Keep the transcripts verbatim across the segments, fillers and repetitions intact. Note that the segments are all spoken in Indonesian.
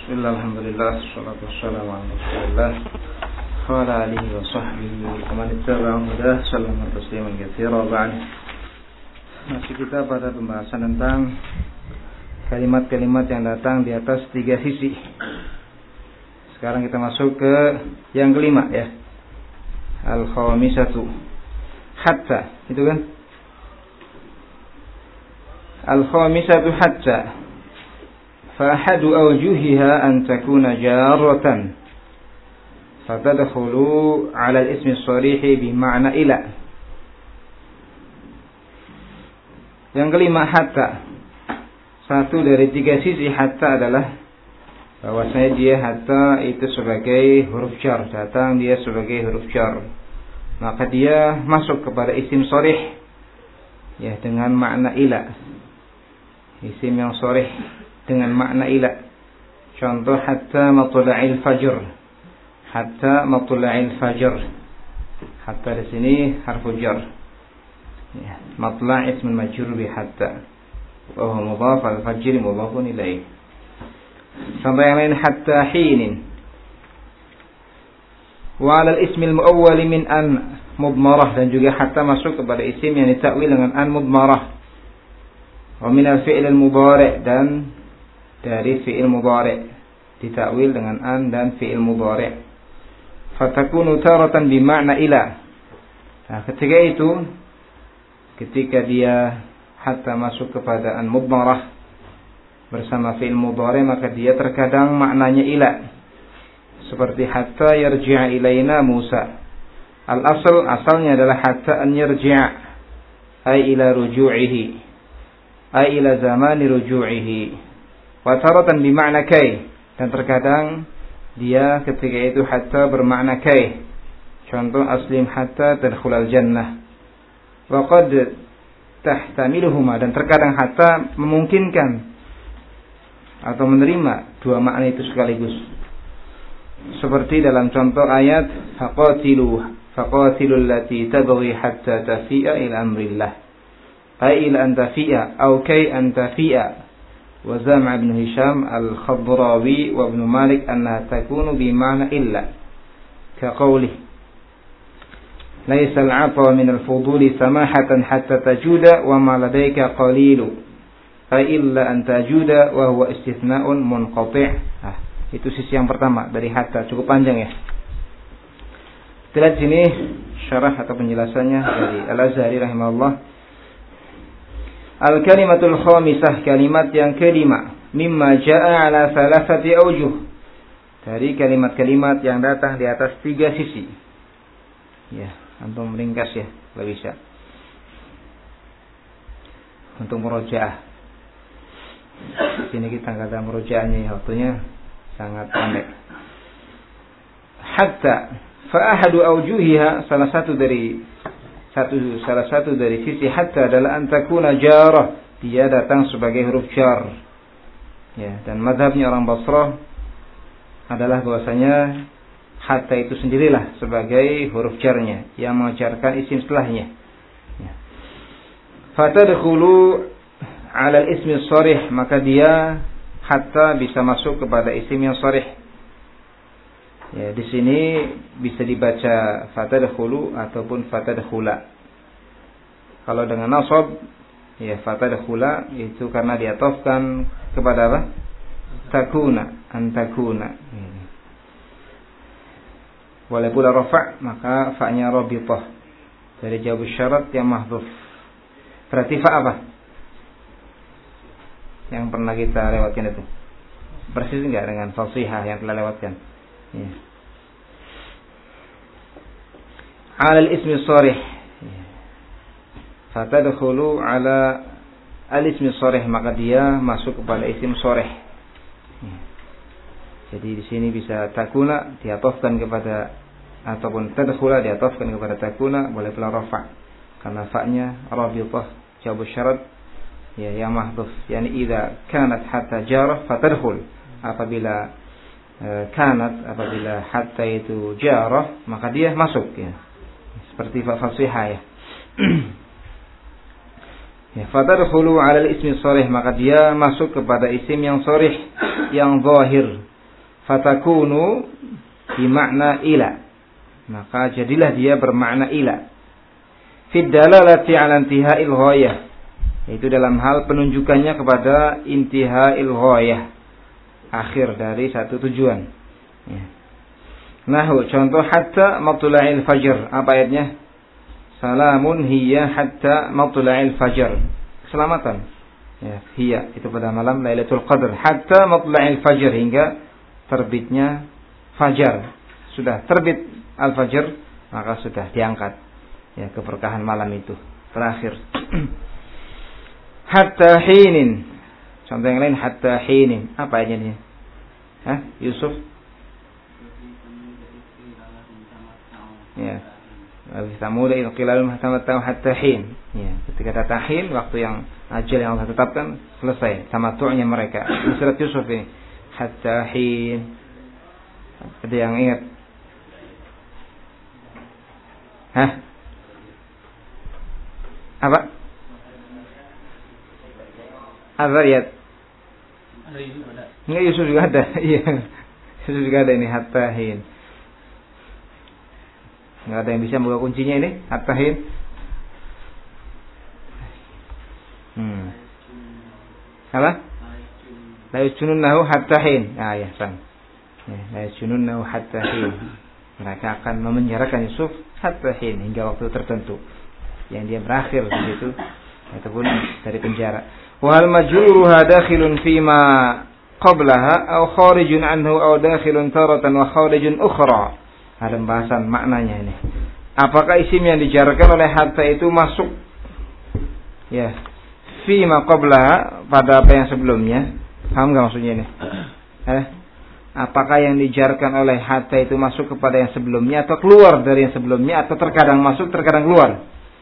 Bismillah, alhamdulillah, wassalatu wassalamu ala rasulillah wa ala alihi wa sahbihi wa man ittaba'ahu hudah sallallahu tasliman katsiran ba'd. Masih kita pada pembahasan tentang kalimat-kalimat yang datang di atas tiga sisi. Sekarang kita masuk ke yang kelima ya. Al-khamisatu hatta, itu kan? Al-khamisatu hatta فأحد أوجهها أن تكون جارة فتدخل على الاسم الصريح بمعنى إلى. Yang kelima hatta, satu dari tiga sisi hatta adalah bahwasanya dia hatta itu sebagai huruf jar, datang dia sebagai huruf jar, maka dia masuk kepada isim sharih ya dengan makna ila, isim yang sharih dengan makna ila. Contoh hatta matla'il fajr, hatta matla'il fajr, hatta di sini harfu jar ya, matla' ismun majrur bi hatta wa huwa mudhaf, al fajr mudhafun ilaih. Contoh yang lain hatta hinin, wa 'ala al ismil muawwal min an mudmarah, dan juga hatta masuk kepada isim yang ditakwil dengan an mudmarah, wa min al fi'l al mudhari', dan dari fi'il mudhari' ditakwil dengan an dan fi'il mudhari'. Fatakunu taratan bimakna ila. Nah, ketika itu ketika dia hatta masuk kepada an mudmarah bersama fi'il mudhari', maka dia terkadang maknanya ila. Seperti hatta yarji'a ilaina Musa. Al-asl asalnya adalah hatta an yarji'a, ay ila ruju'ihi, ay ila zamani ruju'ihi. Wa taratan bimakna kay, dan terkadang dia ketika itu hatta bermakna kay. Contoh aslim hatta tadkhulal jannah. Wa qad tahtamiluhuma, dan terkadang hatta memungkinkan atau menerima dua makna itu sekaligus. Seperti dalam contoh ayat faqatilu faqatilul lati tabghi hatta tafi'a ila amrillah, ay ila an tafi'a aw kay an tafi'a. وزعم ابن هشام الخضراوي وابن مالك أنها تكون بمعنى إلا، كقوله ليس العطاء من الفضول سماحة حتى تجود وما لديك قليل، أي إلا أن تجود وهو استثناء منقطع. Nah, itu sisi yang pertama dari hatta, cukup panjang ya. Kita lihat sini syarah atau penjelasannya dari Al-Azhari rahimahullah. Al-kalimatul khamisah, kalimat yang kelima, mimma jaa ala thalathati awjuh, dari kalimat-kalimat yang datang di atas tiga sisi. Ya, antum meringkas ya, kalau bisa. Untuk murojaah. Di sini kita enggak ada murojaahnya ya, waktunya sangat pendek. Hatta fa ahadu awjuhiha, salah satu dari Satu, salah satu dari sisi hatta adalah antakuna jarah, dia datang sebagai huruf jar. Ya, dan mazhabnya orang Basrah adalah bahwasanya hatta itu sendirilah sebagai huruf jarnya yang mengejarkan isim setelahnya. Ya. Fatadkhulu 'ala al-ismi sharih, maka dia hatta bisa masuk kepada isim yang sharih. Ya, di sini bisa dibaca fatadkhulu ataupun fatadkhula. Kalau dengan nasab, ya fatadkhula itu karena diatofkan kepada apa? Takuna, antakuna. Boleh pula rafa', maka fa'nya rabithah dari jawab syarat yang mahdhuf. Berarti fa apa? Yang pernah kita lewatkan itu. Persis enggak dengan fasihah yang telah lewatkan? Ya. Ala al-ismi sharih, fatadkhulu ala al-ismi sharih, maka dia masuk kepada isim sharih. Jadi di sini bisa takuna diatofkan kepada, ataupun tadkhula diatofkan kepada takuna, boleh pula rafa' karena fa'nya rabithah jawab syarat ya yang mahdhuf, yani idza kanat hatta jarah fatadkhul, apabila kanat, apabila hatta itu jarah maka dia masuk ya, seperti fasihah ya. Ya, fatadkhulu 'ala al-ismi sharih, maka dia masuk kepada isim yang sharih, yang zahir, fatakunu bimakna ila, maka jadilah dia bermakna ila. Fid dalalati 'ala intiha'il ghayah, yaitu dalam hal penunjukannya kepada intiha'il ghayah, akhir dari satu tujuan. Ya. Nahu, contoh hatta matla'il fajr, apa ayatnya? Salamun hiya hatta matla'il fajr. Keselamatan. Ya, hiya itu pada malam Lailatul Qadar, hatta matla'il fajr, hingga terbitnya fajar. Sudah terbit al-fajr, maka sudah diangkat. Ya, keberkahan malam itu terakhir. Hatta hinin. Contoh yang lain hatta hinin. Apa ayatnya? Hah? Yusuf? Ya. Samud il qilal mahtamatau hatta hin. Ya, ketika datang hin, waktu yang ajal yang Allah tetapkan, selesai tamattu'nya mereka. Surat Yusuf ini hatta hin. Ada yang ingat? Hah? Apa? Azariyat. Enggak, Yusuf juga ada. Iya. Yusuf juga ada ini hatta hin. Enggak ada yang bisa membuka kuncinya ini, hatta hin. Hmm. Apa? La yajununnahu hatta hin. Ah ya, sang. Ya, la yajununnahu hatta hin. Mereka akan memenjarakan Yusuf hatta hin, hingga waktu tertentu yang dia berakhir di situ, ataupun dari penjara. Wal majruha dakhilun fima qablaha aw kharijun anhu aw dakhilun taratan wa kharijun ukhra. Ada pembahasan maknanya ini. Apakah isim yang dijarkan oleh hatta itu masuk ya fima qablaha, pada apa yang sebelumnya? Paham enggak maksudnya ini? Eh? Apakah yang dijarkan oleh hatta itu masuk kepada yang sebelumnya, atau keluar dari yang sebelumnya, atau terkadang masuk terkadang keluar?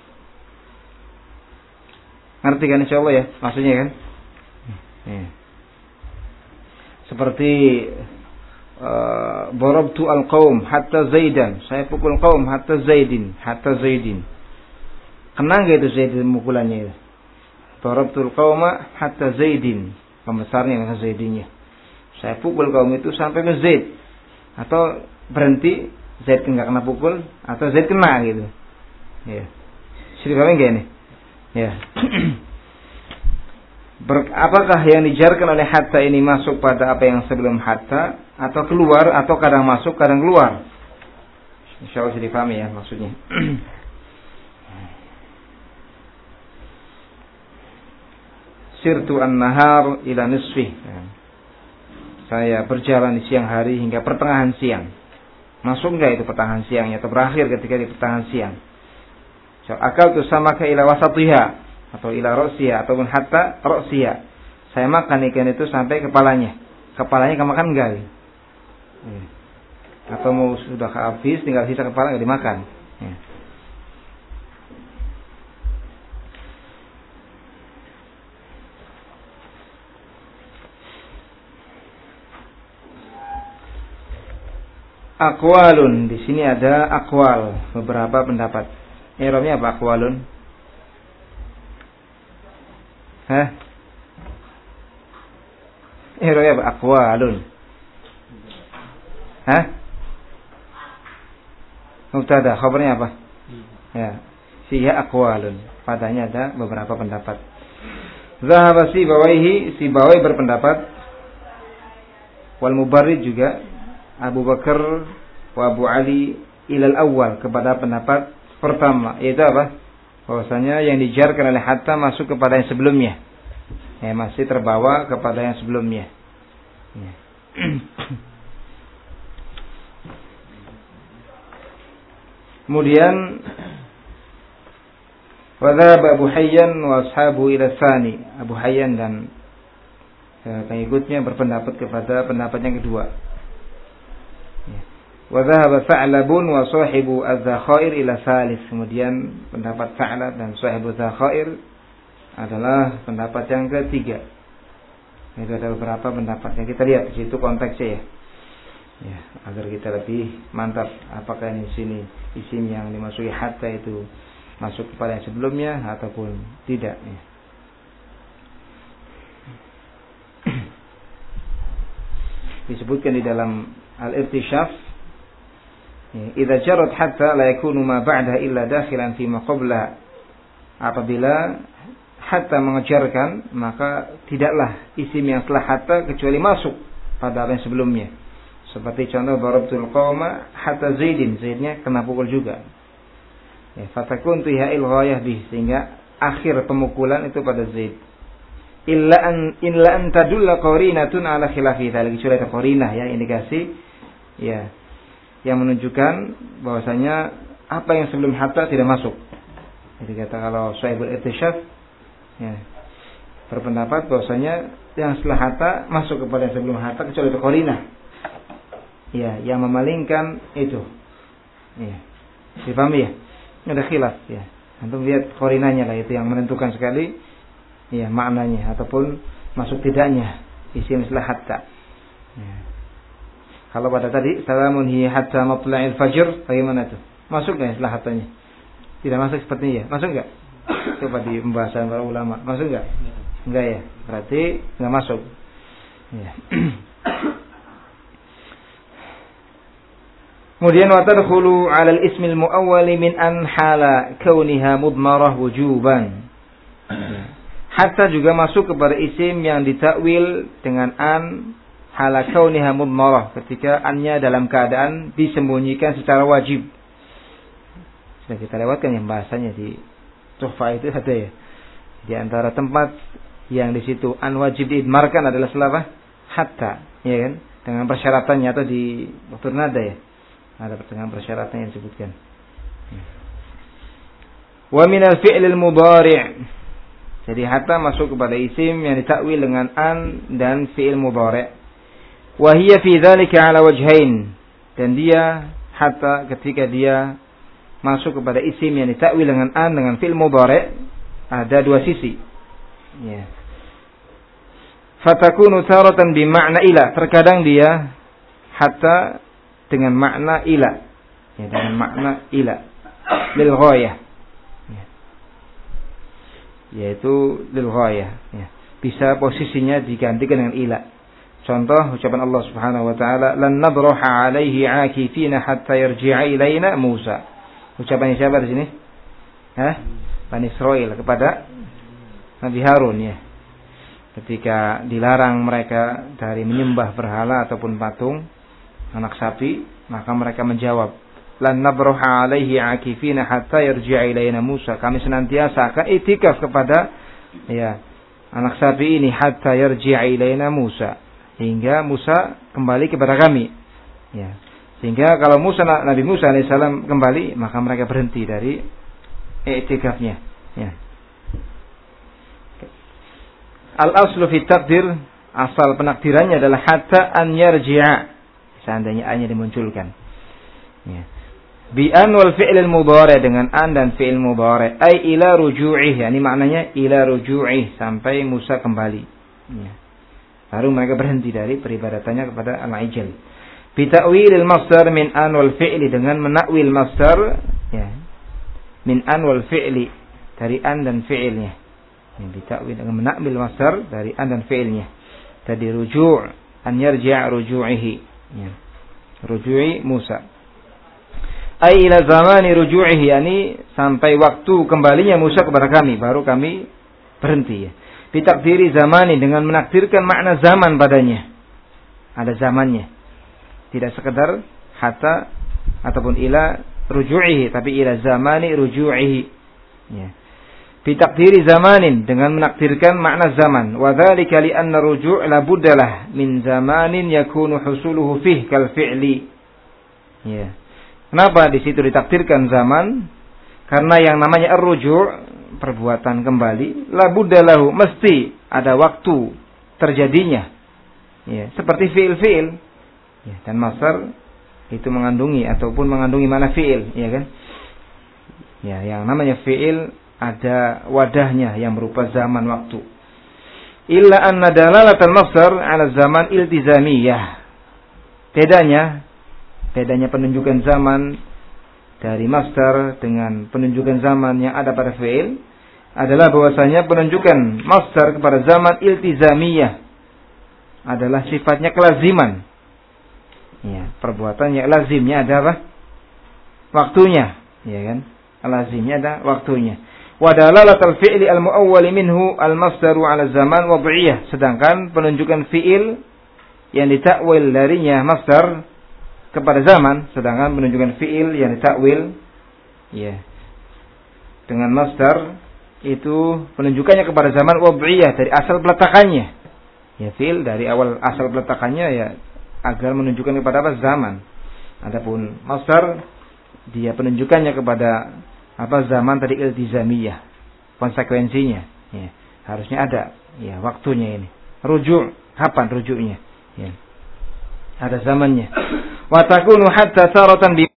Ngerti kan insyaallah ya maksudnya kan? Ya. Seperti uh, Darabtu al-qaum hatta Zaidan, saya pukul qaum hatta Zaidin, hatta Zaidin. Kena enggak itu Zaidin mukulannya itu? Darabtu al-qauma hatta Zaidin, pembesarnya dengan Zaidinnya. Saya pukul kaum itu sampai ke Zaid, atau berhenti Zaid enggak kena pukul, atau Zaid kena gitu. Ya. Sudah paham enggak ini? Ya. Ber, apakah yang dijarkan oleh hatta ini masuk pada apa yang sebelum hatta, atau keluar, atau kadang masuk kadang keluar? Insyaallah sudah dipahami ya maksudnya. Sirtu an-nahar ila nisfi. Saya berjalan di siang hari hingga pertengahan siang. Masuk enggak itu pertengahan siangnya, atau berakhir ketika di pertengahan siang? So, akal tu sama ke ila wasatiha, atau ila ra'siha, ataupun hatta ra'siha. Saya makan ikan itu sampai kepalanya. Kepalanya kemakan enggak? Ya. Atau mau sudah habis tinggal sisa kepala enggak dimakan. Ya. Aqwalun, di sini ada aqwal, beberapa pendapat. I'rabnya apa aqwalun? Hah? I'rabnya apa aqwalun? Hah? Mubtada, khabarnya apa? Ya, fiha aqwalun. Padanya ada beberapa pendapat. Zahaba Sibawaihi, Sibawai berpendapat, wal Mubarrid juga, Abu Bakar wa Abu Ali ilal awal, kepada pendapat pertama, yaitu apa? Bahwasanya yang dijarkan oleh hatta masuk kepada yang sebelumnya. Ya, masih terbawa kepada yang sebelumnya. Ya. Kemudian wa dhahaba Abu Hayyan wa ashabu ila tsani. Abu Hayyan dan pengikutnya berpendapat kepada pendapat yang kedua. Wa dhahaba Sa'labun wa sahibu az-Zakhair ila salis. Kemudian pendapat Sa'lab dan sahibu az-Zakhair adalah pendapat yang ketiga. Itu ada beberapa pendapat yang kita lihat di situ konteksnya ya. Ya, agar kita lebih mantap apakah ini sini isim yang dimasuki hatta itu masuk kepada yang sebelumnya ataupun tidak ya. disebutkan di dalam Al-Irtisyaf, idza jarat hatta la yakunu ma ba'daha illa dakhilan fi ma qabla. Apabila hatta mengejarkan, maka tidaklah isim yang setelah hatta kecuali masuk pada apa yang sebelumnya. Seperti contoh darabtul qauma hatta zaidin, zaidnya kena pukul juga. Ya, fatakun tuha'il ghayah bih, sehingga akhir pemukulan itu pada zaid. Illa an illa an tadulla qarinatun ala khilafi dzalik, kecuali ada qarinah ya, indikasi ya yang menunjukkan bahwasanya apa yang sebelum hatta tidak masuk. Jadi kata kalau Syaibul Irtisyaf ya berpendapat bahwasanya yang setelah hatta masuk kepada yang sebelum hatta kecuali ada qarinah. Ya, yang memalingkan itu. Ya. Dipahami ya? Ada khilaf ya. Antum lihat qarinahnya lah, itu yang menentukan sekali ya maknanya ataupun masuk tidaknya isim setelah hatta. Ya. Kalau pada tadi salamun hiya hatta matla'il fajr, bagaimana tuh? Masuk enggak setelah hattanya? Tidak masuk sepertinya. Masuk enggak? Coba di pembahasan para ulama. Masuk enggak? Enggak ya. Berarti enggak masuk. Ya. Kemudian wa tadkhulu 'ala al-ismi al-mu'awwal min an hala kauniha mudmarah wujuban. Hatta juga masuk kepada isim yang ditakwil dengan an hala kauniha mudmarah, ketika annya dalam keadaan disembunyikan secara wajib. Sudah kita lewatkan yang bahasanya di Tuhfah itu ada ya. Di antara tempat yang di situ an wajib diidmarkan adalah selapa hatta, ya kan? Dengan persyaratannya atau di waktu nada ya. Ada dengan persyaratan yang disebutkan. Wa min al-fi'l al-mudhari'. Jadi hatta masuk kepada isim yang ditakwil dengan an dan fi'il mudhari'. Wa hiya fi dzalika 'ala wajhain. Dan dia hatta ketika dia masuk kepada isim yang ditakwil dengan an dengan fi'il mudhari' ada dua sisi. Ya. Fatakunu taratan bi ma'na ila. Terkadang dia hatta dengan makna ila. Ya, dengan makna ila. Lil ghayah. Yaitu lil ghayah ya. Bisa posisinya digantikan dengan ila. Contoh ucapan Allah Subhanahu wa taala, lan nabraha 'alaihi 'akifina hatta yarji'a ilaina Musa. Ucapan siapa di sini? Hah? Bani Israil kepada Nabi Harun ya. Ketika dilarang mereka dari menyembah berhala ataupun patung anak sapi, maka mereka menjawab, lan nabruha 'alaihi 'akifina hatta yarji'a ilaina Musa. Kami senantiasa akan itikaf kepada ya anak sapi ini hatta yarji'a ilaina Musa, hingga Musa kembali kepada kami. Ya. Sehingga kalau Musa Nabi Musa alaihissalam kembali, maka mereka berhenti dari itikafnya. Ya. Al-aslu fi taqdir, asal penakdirannya adalah hatta an yarji'a. Seandainya an-nya dimunculkan. Ya. Bi an wal fi'l al-mudhari', dengan an dan fi'il mudhari', ai ila ruju'ih, yani maknanya ila ruju'ih, sampai Musa kembali. Ya. Baru mereka berhenti dari peribadatannya kepada al-ijl. Bi ta'wil al-masdar min an wal fi'li, dengan menakwil masdar ya min an wal fi'li, dari an dan fi'ilnya. Ya, bi ta'wil dengan menakwil masdar dari an dan fi'ilnya. Tadi ruju' an yarji' ruju'ihi. Ya. Ruju'i Musa. Ai ila zamani ruju'ihi, yani sampai waktu kembalinya Musa kepada kami, baru kami berhenti ya. Bitakdiri zamani, dengan menakdirkan makna zaman padanya. Ada zamannya. Tidak sekedar hatta ataupun ila ruju'ihi, tapi ila zamani ruju'ihi. Ya. Bitakdiri zamanin, dengan menakdirkan makna zaman. Wa dzalika li anna ruju' la buddalah min zamanin yakunu husuluhu fih kal fi'li. Ya. Kenapa di situ ditakdirkan zaman? Karena yang namanya ar-ruju', perbuatan kembali, la buddalahu, mesti ada waktu terjadinya. Ya, seperti fi'il-fi'il. Ya, dan masdar itu mengandungi ataupun mengandungi mana fi'il, ya kan? Ya, yang namanya fi'il ada wadahnya yang berupa zaman waktu. Illa anna dalalatal masdar 'ala zaman iltizamiyah. Bedanya bedanya penunjukan zaman dari masdar dengan penunjukan zaman yang ada pada fi'il adalah bahwasanya penunjukan masdar kepada zaman iltizamiyah adalah sifatnya kelaziman. Ya, perbuatannya lazimnya ada apa? Waktunya, ya kan? Lazimnya ada waktunya. Wa dalalatul fi'li al-mu'awwal minhu al-masdaru 'ala zaman wad'iyah. Sedangkan penunjukan fi'il yang ditakwil darinya masdar kepada zaman, sedangkan penunjukan fi'il yang ditakwil ya dengan masdar itu penunjukannya kepada zaman wad'iyah, dari asal peletakannya. Ya, fi'il dari awal asal peletakannya ya agar menunjukkan kepada apa? Zaman. Adapun masdar dia penunjukannya kepada apa? Zaman tadi iltizamiyah, konsekuensinya. Ya, harusnya ada ya waktunya ini. Rujuk, kapan rujuknya? Ya. Ada zamannya. Wa takunu hatta taratan bi